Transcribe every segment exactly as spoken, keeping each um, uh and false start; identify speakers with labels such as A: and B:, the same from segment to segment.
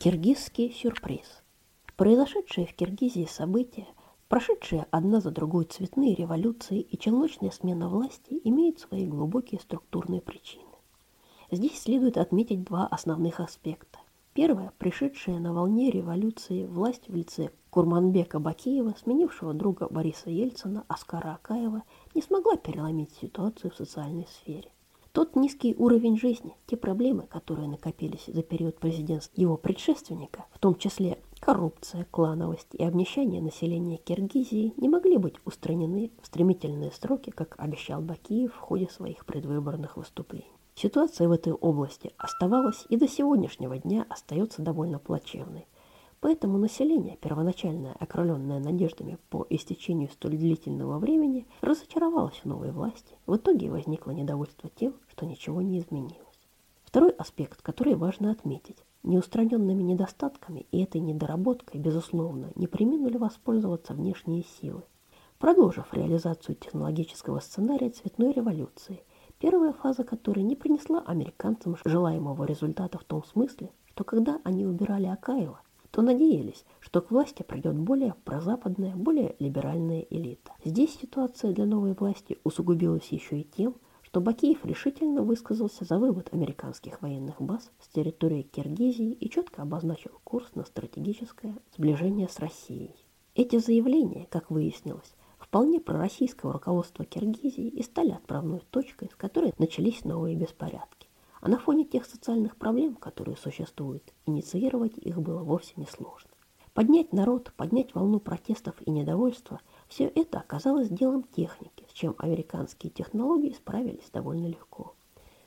A: Киргизский сюрприз. Произошедшие в Киргизии события, прошедшие одна за другой цветные революции и челночная смена власти имеют свои глубокие структурные причины. Здесь следует отметить два основных аспекта. Первое, пришедшая на волне революции власть в лице Курманбека Бакиева, сменившего друга Бориса Ельцина, Аскара Акаева, не смогла переломить ситуацию в социальной сфере. Тот низкий уровень жизни, те проблемы, которые накопились за период президентства его предшественника, в том числе коррупция, клановость и обнищание населения Киргизии, не могли быть устранены в стремительные сроки, как обещал Бакиев в ходе своих предвыборных выступлений. Ситуация в этой области оставалась и до сегодняшнего дня остается довольно плачевной. Поэтому население, первоначально окрыленное надеждами по истечению столь длительного времени, разочаровалось в новой власти. В итоге возникло недовольство тем, что ничего не изменилось. Второй аспект, который важно отметить. Неустраненными недостатками и этой недоработкой, безусловно, не преминули воспользоваться внешние силы, продолжив реализацию технологического сценария цветной революции, первая фаза которой не принесла американцам желаемого результата в том смысле, что когда они убирали Акаева, то надеялись, что к власти придет более прозападная, более либеральная элита. Здесь ситуация для новой власти усугубилась еще и тем, что Бакиев решительно высказался за вывод американских военных баз с территории Киргизии и четко обозначил курс на стратегическое сближение с Россией. Эти заявления, как выяснилось, вполне пророссийского руководства Киргизии и стали отправной точкой, с которой начались новые беспорядки. А на фоне тех социальных проблем, которые существуют, инициировать их было вовсе не сложно. Поднять народ, поднять волну протестов и недовольства – все это оказалось делом техники, с чем американские технологии справились довольно легко.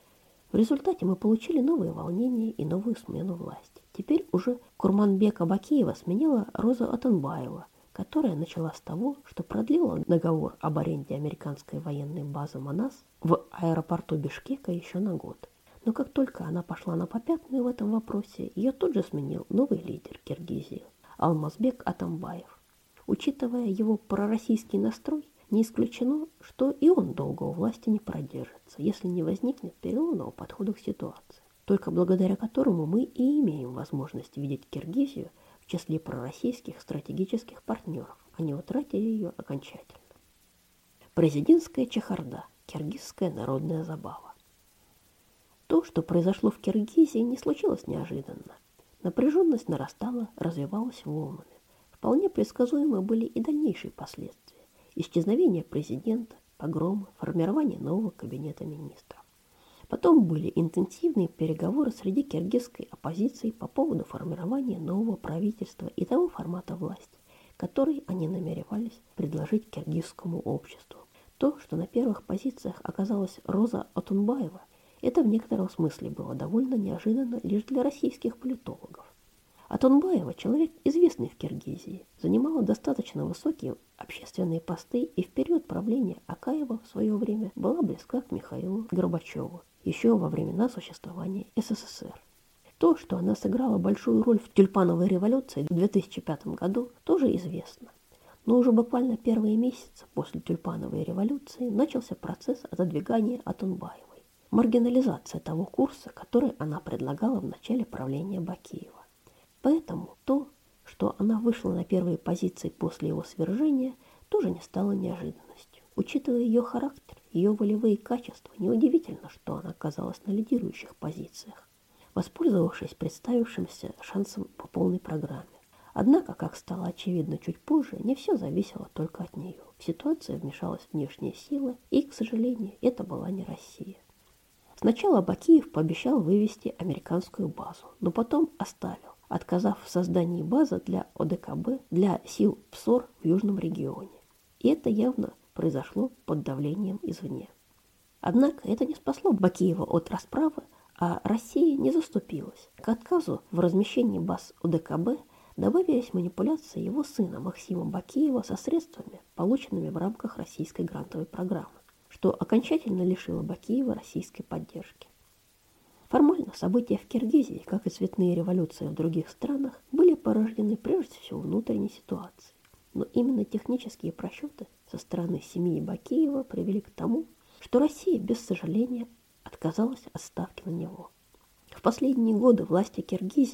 A: В результате мы получили новые волнения и новую смену власти. Теперь уже Курманбека Бакиева сменила Роза Атанбаева, которая начала с того, что продлила договор об аренде американской военной базы Манас в аэропорту Бишкека еще на год. Но как только она пошла на попятную в этом вопросе, ее тут же сменил новый лидер Киргизии Алмазбек Атамбаев. Учитывая его пророссийский настрой, не исключено, что и он долго у власти не продержится, если не возникнет переломного подхода к ситуации, только благодаря которому мы и имеем возможность видеть Киргизию в числе пророссийских стратегических партнеров, а не утратили ее окончательно. Президентская чехарда, киргизская народная забава. То, что произошло в Киргизии, не случилось неожиданно. Напряженность нарастала, развивалась волнами. Вполне предсказуемы были и дальнейшие последствия. Исчезновение президента, погромы, формирование нового кабинета министров. Потом были интенсивные переговоры среди киргизской оппозиции по поводу формирования нового правительства и того формата власти, который они намеревались предложить киргизскому обществу. То, что на первых позициях оказалась Роза Атунбаева, это в некотором смысле было довольно неожиданно лишь для российских политологов. Атунбаева, человек известный в Киргизии, занимала достаточно высокие общественные посты и в период правления Акаева в свое время была близка к Михаилу Горбачеву, еще во времена существования СССР. То, что она сыграла большую роль в тюльпановой революции в две тысячи пятом году, тоже известно. Но уже буквально первые месяцы после тюльпановой революции начался процесс отодвигания Атунбаевой. Маргинализация того курса, который она предлагала в начале правления Бакиева. Поэтому то, что она вышла на первые позиции после его свержения, тоже не стало неожиданностью. Учитывая ее характер, ее волевые качества, неудивительно, что она оказалась на лидирующих позициях, воспользовавшись представившимся шансом по полной программе. Однако, как стало очевидно чуть позже, не все зависело только от нее. В ситуацию вмешалась внешняя сила, и, к сожалению, это была не Россия. Сначала Бакиев пообещал вывести американскую базу, но потом оставил, отказав в создании базы для О Дэ Ка Бэ для сил ПСОР в южном регионе. И это явно произошло под давлением извне. Однако это не спасло Бакиева от расправы, а Россия не заступилась. К отказу в размещении баз О Дэ Ка Бэ добавились манипуляции его сына Максима Бакиева со средствами, полученными в рамках российской грантовой программы, что окончательно лишило Бакиева российской поддержки. Формально события в Киргизии, как и цветные революции в других странах, были порождены прежде всего внутренней ситуацией. Но именно технические просчеты со стороны семьи Бакиева привели к тому, что Россия без сожаления отказалась от ставки на него. В последние годы власти Киргизии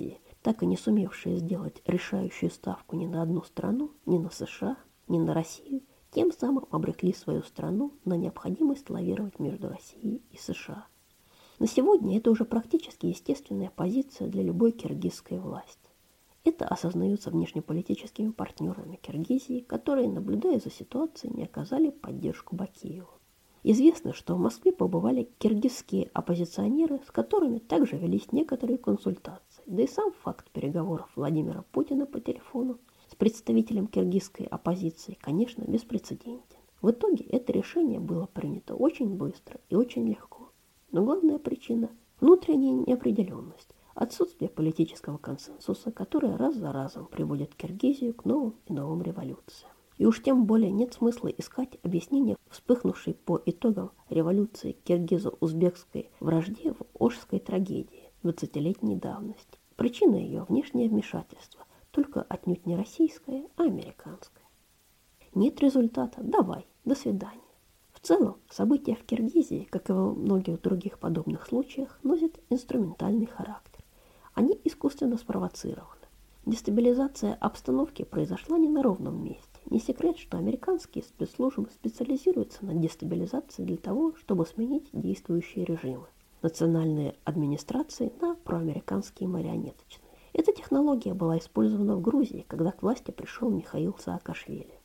A: так и не сумевшие сделать решающую ставку ни на одну страну, ни на США, ни на Россию, тем самым обрекли свою страну на необходимость лавировать между Россией и США. На сегодня это уже практически естественная позиция для любой киргизской власти. Это осознается внешнеполитическими партнерами Киргизии, которые, наблюдая за ситуацией, не оказали поддержку Бакиеву. Известно, что в Москве побывали киргизские оппозиционеры, с которыми также велись некоторые консультации. Да и сам факт переговоров Владимира Путина по телефону с представителем киргизской оппозиции, конечно, беспрецедентен. В итоге это решение было принято очень быстро и очень легко. Но главная причина – внутренняя неопределенность, отсутствие политического консенсуса, которое раз за разом приводит Киргизию к новым и новым революциям. И уж тем более нет смысла искать объяснения вспыхнувшей по итогам революции киргизо-узбекской вражде в Ошской трагедии двадцатилетней давности. Причина ее – внешнее вмешательство, только отнюдь не российское, а американское. Нет результата – давай, до свидания. В целом, события в Киргизии, как и во многих других подобных случаях, носят инструментальный характер. Они искусственно спровоцированы. Дестабилизация обстановки произошла не на ровном месте. Не секрет, что американские спецслужбы специализируются на дестабилизации для того, чтобы сменить действующие режимы. Национальные администрации на проамериканские марионеточные. Эта технология была использована в Грузии, когда к власти пришел Михаил Саакашвили.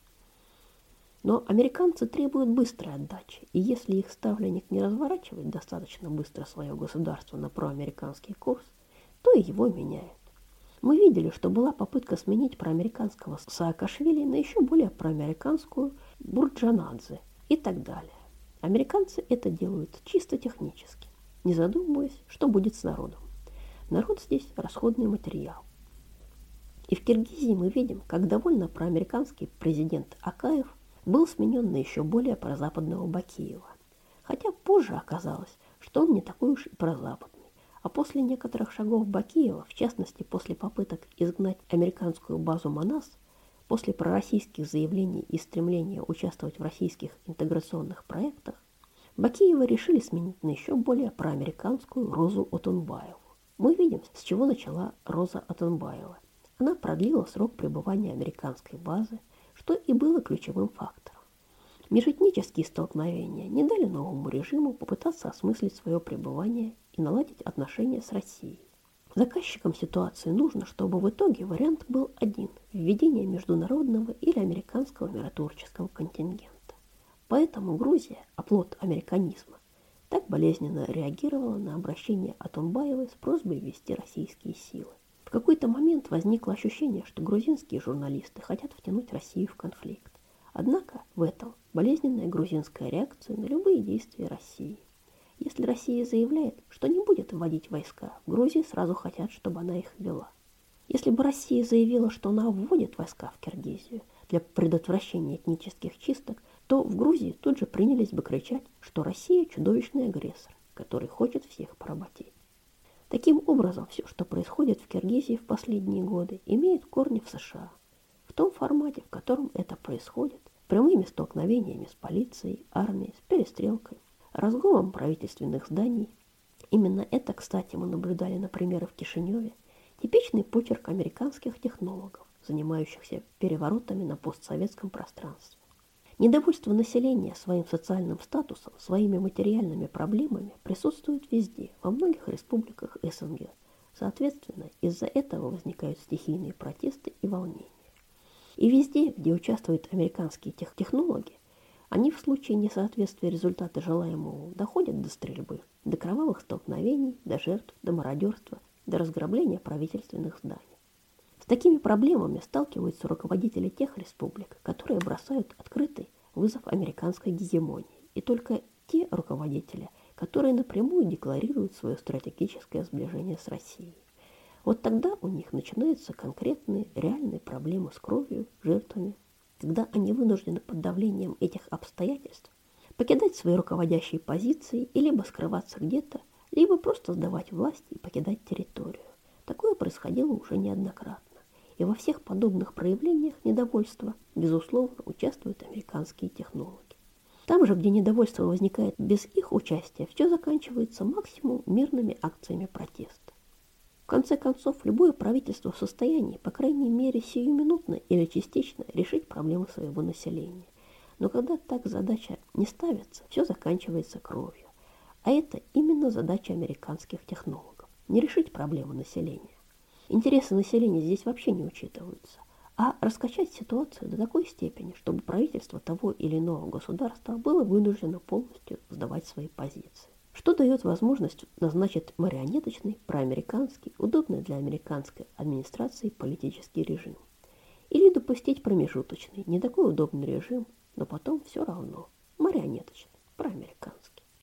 A: Но американцы требуют быстрой отдачи, и если их ставленник не разворачивает достаточно быстро свое государство на проамериканский курс, то и его меняют. Мы видели, что была попытка сменить проамериканского Саакашвили на еще более проамериканскую Бурджанадзе и так далее. Американцы это делают чисто технически, не задумываясь, что будет с народом. Народ здесь расходный материал. И в Киргизии мы видим, как довольно проамериканский президент Акаев был сменен на еще более прозападного Бакиева. Хотя позже оказалось, что он не такой уж и прозападный. А после некоторых шагов Бакиева, в частности после попыток изгнать американскую базу Манас, после пророссийских заявлений и стремления участвовать в российских интеграционных проектах, Бакиева решили сменить на еще более проамериканскую Розу Отунбаеву. Мы видим, с чего начала Роза Отунбаева. Она продлила срок пребывания американской базы, что и было ключевым фактором. Межэтнические столкновения не дали новому режиму попытаться осмыслить свое пребывание и наладить отношения с Россией. Заказчикам ситуации нужно, чтобы в итоге вариант был один – введение международного или американского миротворческого контингента. Поэтому Грузия, оплот американизма, так болезненно реагировала на обращение Атунбаевой с просьбой ввести российские силы. В какой-то момент возникло ощущение, что грузинские журналисты хотят втянуть Россию в конфликт. Однако в этом болезненная грузинская реакция на любые действия России. Если Россия заявляет, что не будет вводить войска, в Грузии сразу хотят, чтобы она их ввела. Если бы Россия заявила, что она вводит войска в Киргизию для предотвращения этнических чисток, то в Грузии тут же принялись бы кричать, что Россия чудовищный агрессор, который хочет всех поработить. Таким образом, все, что происходит в Киргизии в последние годы, имеет корни в США. В том формате, в котором это происходит, прямыми столкновениями с полицией, армией, с перестрелкой, разгромом правительственных зданий. Именно это, кстати, мы наблюдали, например, в Кишиневе, типичный почерк американских технологов, занимающихся переворотами на постсоветском пространстве. Недовольство населения своим социальным статусом, своими материальными проблемами присутствует везде, во многих республиках СНГ. Соответственно, из-за этого возникают стихийные протесты и волнения. И везде, где участвуют американские тех технологи, они в случае несоответствия результата желаемого доходят до стрельбы, до кровавых столкновений, до жертв, до мародерства, до разграбления правительственных зданий. С такими проблемами сталкиваются руководители тех республик, которые бросают открытый вызов американской гегемонии, и только те руководители, которые напрямую декларируют свое стратегическое сближение с Россией. Вот тогда у них начинаются конкретные, реальные проблемы с кровью, жертвами, когда они вынуждены под давлением этих обстоятельств покидать свои руководящие позиции и либо скрываться где-то, либо просто сдавать власть и покидать территорию. Такое происходило уже неоднократно. И во всех подобных проявлениях недовольства, безусловно, участвуют американские технологи. Там же, где недовольство возникает без их участия, все заканчивается максимум мирными акциями протеста. конце концов, любое правительство в состоянии, по крайней мере, сиюминутно или частично решить проблемы своего населения. Но когда так задача не ставится, все заканчивается кровью. А это именно задача американских технологов – не решить проблемы населения. Интересы населения здесь вообще не учитываются, а раскачать ситуацию до такой степени, чтобы правительство того или иного государства было вынуждено полностью сдавать свои позиции. Что дает возможность назначить марионеточный, проамериканский, удобный для американской администрации политический режим. Или допустить промежуточный, не такой удобный режим, но потом все равно марионеточный, проамериканский.